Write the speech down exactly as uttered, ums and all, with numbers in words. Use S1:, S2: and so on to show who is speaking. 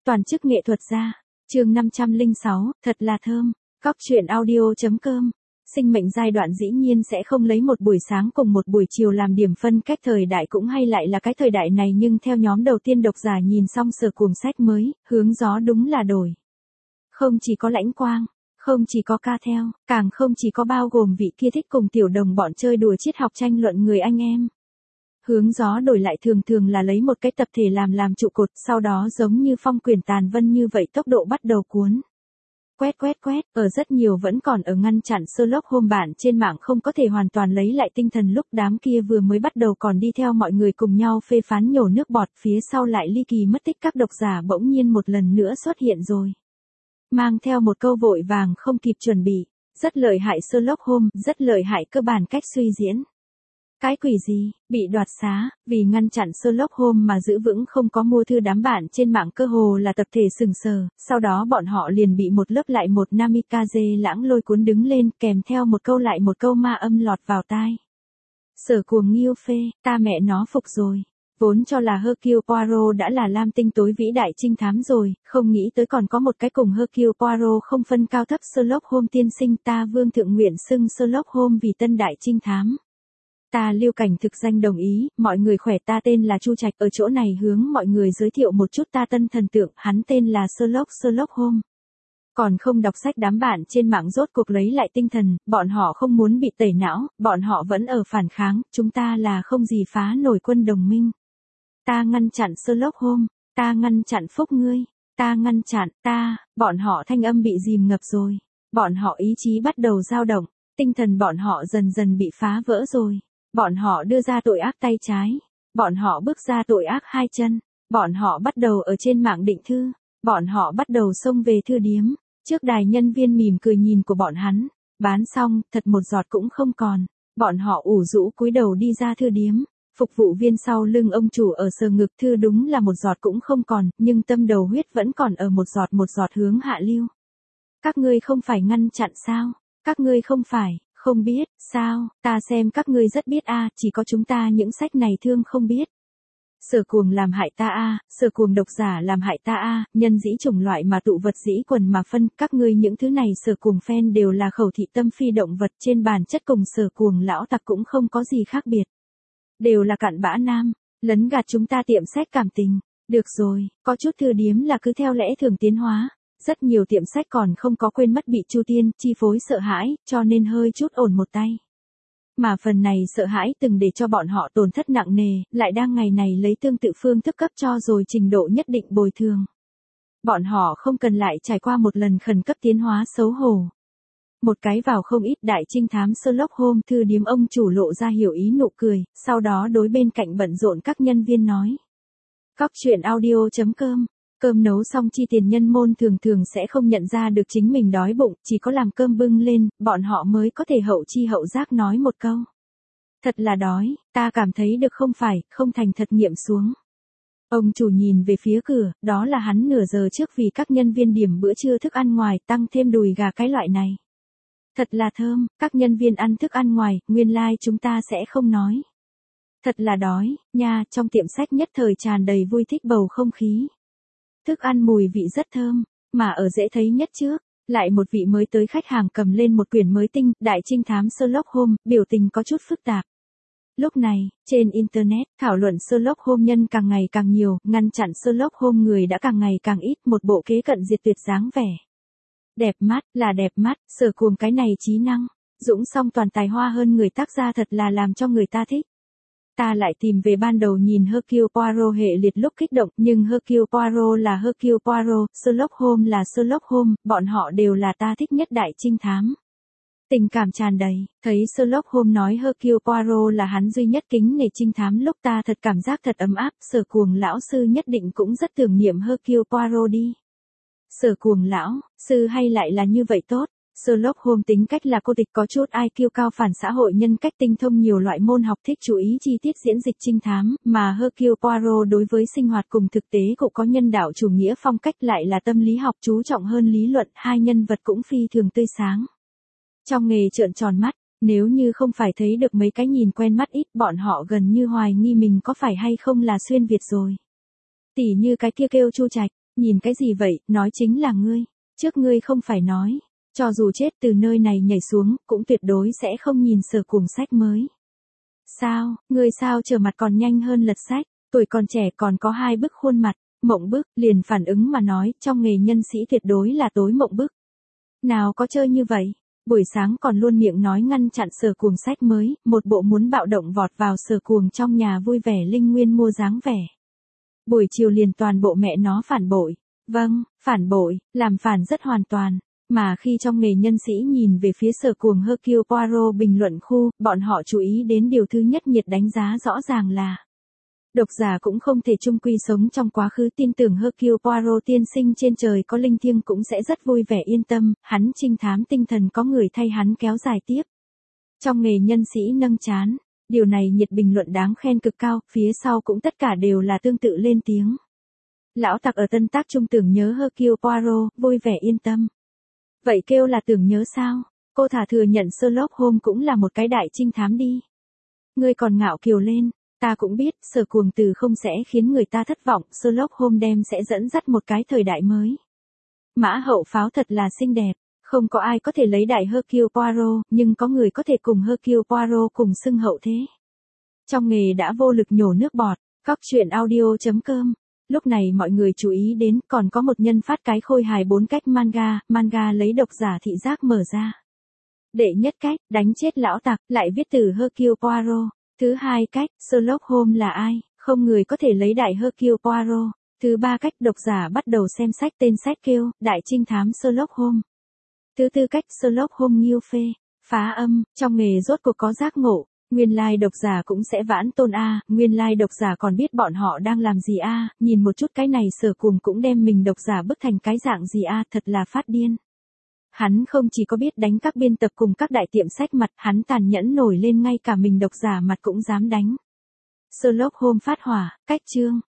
S1: Toàn chức nghệ thuật gia. Chương năm trăm lẻ sáu, thật là thơm. Cóc truyện audio.com. Sinh mệnh giai đoạn dĩ nhiên sẽ không lấy một buổi sáng cùng một buổi chiều làm điểm phân cách thời đại cũng hay lại là cái thời đại này, nhưng theo nhóm đầu tiên độc giả nhìn xong Sở Cuồng sách mới, hướng gió đúng là đổi. Không chỉ có Lãnh Quang, không chỉ có Ca Theo, càng không chỉ có bao gồm vị kia thích cùng tiểu đồng bọn chơi đùa triết học tranh luận người anh em. Hướng gió đổi lại thường thường là lấy một cái tập thể làm làm trụ cột, sau đó giống như phong quyển tàn vân như vậy tốc độ bắt đầu cuốn. Quét quét quét, ở rất nhiều vẫn còn ở ngăn chặn Sherlock Holmes bản trên mạng không có thể hoàn toàn lấy lại tinh thần lúc đám kia vừa mới bắt đầu còn đi theo mọi người cùng nhau phê phán nhổ nước bọt, phía sau lại ly kỳ mất tích các độc giả bỗng nhiên một lần nữa xuất hiện rồi. Mang theo một câu vội vàng không kịp chuẩn bị, rất lợi hại Sherlock Holmes, rất lợi hại cơ bản cách suy diễn. Cái quỷ gì, bị đoạt xá, vì ngăn chặn Sherlock Holmes mà giữ vững không có mua thư đám bạn trên mạng cơ hồ là tập thể sừng sờ, sau đó bọn họ liền bị một lớp lại một namikaze lãng lôi cuốn đứng lên kèm theo một câu lại một câu ma âm lọt vào tai. Sở Cuồng nghiêu phê, ta mẹ nó phục rồi. Vốn cho là Hercule Poirot đã là lam tinh tối vĩ đại trinh thám rồi, không nghĩ tới còn có một cái cùng Hercule Poirot không phân cao thấp Sherlock Holmes tiên sinh, ta vương thượng nguyện xưng Sherlock Holmes vì tân đại trinh thám. Ta Lưu Cảnh thực danh đồng ý, mọi người khỏe, ta tên là Chu Trạch, ở chỗ này hướng mọi người giới thiệu một chút ta tân thần tượng, hắn tên là Sherlock Sherlock Holmes. Còn không đọc sách đám bạn trên mạng rốt cuộc lấy lại tinh thần, bọn họ không muốn bị tẩy não, bọn họ vẫn ở phản kháng, chúng ta là không gì phá nổi quân đồng minh. Ta ngăn chặn Sherlock Holmes, ta ngăn chặn phúc ngươi, ta ngăn chặn, ta, bọn họ thanh âm bị dìm ngập rồi, bọn họ ý chí bắt đầu dao động, tinh thần bọn họ dần dần bị phá vỡ rồi. Bọn họ đưa ra tội ác tay trái, bọn họ bước ra tội ác hai chân, bọn họ bắt đầu ở trên mạng định thư, bọn họ bắt đầu xông về thư điếm, trước đài nhân viên mỉm cười nhìn của bọn hắn, bán xong, thật một giọt cũng không còn, bọn họ ủ rũ cúi đầu đi ra thư điếm, phục vụ viên sau lưng ông chủ ở sờ ngực, thư đúng là một giọt cũng không còn, nhưng tâm đầu huyết vẫn còn ở một giọt một giọt hướng hạ lưu. Các ngươi không phải ngăn chặn sao, các ngươi không phải. Không biết, sao, ta xem các ngươi rất biết a, à, chỉ có chúng ta những sách này thương không biết. Sở Cuồng làm hại ta a, à, Sở Cuồng độc giả làm hại ta a, à, nhân dĩ chủng loại mà tụ vật dĩ quần mà phân, các ngươi những thứ này Sở Cuồng fan đều là khẩu thị tâm phi động vật, trên bản chất cùng Sở Cuồng lão tặc cũng không có gì khác biệt. Đều là cặn bã nam, lấn gạt chúng ta tiệm sách cảm tình. Được rồi, có chút thư điếm là cứ theo lẽ thường tiến hóa. Rất nhiều tiệm sách còn không có quên mất bị Chu Tiên chi phối sợ hãi, cho nên hơi chút ổn một tay. Mà phần này sợ hãi từng để cho bọn họ tổn thất nặng nề, lại đang ngày này lấy tương tự phương thức cấp cho rồi trình độ nhất định bồi thường. Bọn họ không cần lại trải qua một lần khẩn cấp tiến hóa xấu hổ. Một cái vào không ít đại trinh thám Sherlock Holmes, thư điếm ông chủ lộ ra hiểu ý nụ cười, sau đó đối bên cạnh bận rộn các nhân viên nói. Cóc truyện audio.com. Cơm nấu xong chi tiền nhân môn thường thường sẽ không nhận ra được chính mình đói bụng, chỉ có làm cơm bưng lên, bọn họ mới có thể hậu chi hậu giác nói một câu. Thật là đói, ta cảm thấy được không phải, không thành thật nghiệm xuống. Ông chủ nhìn về phía cửa, đó là hắn nửa giờ trước vì các nhân viên điểm bữa trưa thức ăn ngoài, tăng thêm đùi gà cái loại này. Thật là thơm, các nhân viên ăn thức ăn ngoài, nguyên lai like chúng ta sẽ không nói. Thật là đói, nha, trong tiệm sách nhất thời tràn đầy vui thích bầu không khí. Thức ăn mùi vị rất thơm, mà ở dễ thấy nhất trước, lại một vị mới tới khách hàng cầm lên một quyển mới tinh, đại trinh thám Sherlock Holmes, biểu tình có chút phức tạp. Lúc này, trên Internet, thảo luận Sherlock Holmes nhân càng ngày càng nhiều, ngăn chặn Sherlock Holmes người đã càng ngày càng ít, một bộ kế cận diệt tuyệt dáng vẻ. Đẹp mắt, là đẹp mắt, Sở Cuồng cái này trí năng, dũng song toàn tài hoa hơn người tác gia thật là làm cho người ta thích. Ta lại tìm về ban đầu nhìn Hercule Poirot hệ liệt lúc kích động, nhưng Hercule Poirot là Hercule Poirot, Sherlock Holmes là Sherlock Holmes, bọn họ đều là ta thích nhất đại trinh thám. Tình cảm tràn đầy, thấy Sherlock Holmes nói Hercule Poirot là hắn duy nhất kính nể trinh thám lúc ta thật cảm giác thật ấm áp, Sở Cuồng lão sư nhất định cũng rất tưởng niệm Hercule Poirot đi. Sở Cuồng lão sư hay lại là như vậy tốt. Sherlock Holmes tính cách là cô tịch, có chút i kiu cao, phản xã hội, nhân cách tinh thông nhiều loại môn học, thích chú ý chi tiết diễn dịch trinh thám, mà Hercule Poirot đối với sinh hoạt cùng thực tế cũng có nhân đạo chủ nghĩa phong cách, lại là tâm lý học chú trọng hơn lý luận, hai nhân vật cũng phi thường tươi sáng. Trong nghề trợn tròn mắt, nếu như không phải thấy được mấy cái nhìn quen mắt ít, bọn họ gần như hoài nghi mình có phải hay không là xuyên Việt rồi. Tỉ như cái kia kêu Chu Trạch. Nhìn cái gì vậy, nói chính là ngươi. Trước ngươi không phải nói. Cho dù chết từ nơi này nhảy xuống, cũng tuyệt đối sẽ không nhìn Sở Cuồng sách mới. Sao, ngươi sao trở mặt còn nhanh hơn lật sách, tuổi còn trẻ còn có hai bức khuôn mặt, mộng bức, liền phản ứng mà nói, trong nghề nhân sĩ tuyệt đối là tối mộng bức. Nào có chơi như vậy, buổi sáng còn luôn miệng nói ngăn chặn Sở Cuồng sách mới, một bộ muốn bạo động vọt vào Sở Cuồng trong nhà vui vẻ linh nguyên mua dáng vẻ. Buổi chiều liền toàn bộ mẹ nó phản bội. Vâng, phản bội, làm phản rất hoàn toàn. Mà khi trong nghề nhân sĩ nhìn về phía Sở Cuồng Hercule Poirot bình luận khu, bọn họ chú ý đến điều thứ nhất nhiệt đánh giá rõ ràng là độc giả cũng không thể chung quy sống trong quá khứ, tin tưởng Hercule Poirot tiên sinh trên trời có linh thiêng cũng sẽ rất vui vẻ yên tâm, hắn trinh thám tinh thần có người thay hắn kéo dài tiếp. Trong nghề nhân sĩ nâng chán, điều này nhiệt bình luận đáng khen cực cao, phía sau cũng tất cả đều là tương tự lên tiếng. Lão tặc ở tân tác trung tưởng nhớ Hercule Poirot, vui vẻ yên tâm. Vậy kêu là tưởng nhớ sao? Cô thả thừa nhận Sherlock Holmes cũng là một cái đại trinh thám đi. Ngươi còn ngạo kiều lên, ta cũng biết, Sở Cuồng từ không sẽ khiến người ta thất vọng, Sherlock Holmes đem sẽ dẫn dắt một cái thời đại mới. Mã hậu pháo thật là xinh đẹp, không có ai có thể lấy đại Hercule Poirot, nhưng có người có thể cùng Hercule Poirot cùng xưng hậu thế. Trong nghề đã vô lực nhổ nước bọt, góc truyện audio chấm com. Lúc này mọi người chú ý đến còn có một nhân phát cái khôi hài bốn cách manga, manga lấy độc giả thị giác mở ra. Đệ nhất cách, đánh chết lão tặc, lại viết từ Hercule Poirot. Thứ hai cách, Sherlock Holmes là ai, không người có thể lấy đại Hercule Poirot. Thứ ba cách, độc giả bắt đầu xem sách tên sách kêu, đại trinh thám Sherlock Holmes. Thứ tư cách, Sherlock Holmes nghiêu phê, phá âm, trong nghề rốt cuộc có giác ngộ. Nguyên lai like độc giả cũng sẽ vãn tôn a, nguyên lai like độc giả còn biết bọn họ đang làm gì a, nhìn một chút cái này Sở Cuồng cũng đem mình độc giả bức thành cái dạng gì a, thật là phát điên. Hắn không chỉ có biết đánh các biên tập cùng các đại tiệm sách mặt, hắn tàn nhẫn nổi lên ngay cả mình độc giả mặt cũng dám đánh. Sherlock Holmes phát hỏa, cách chương.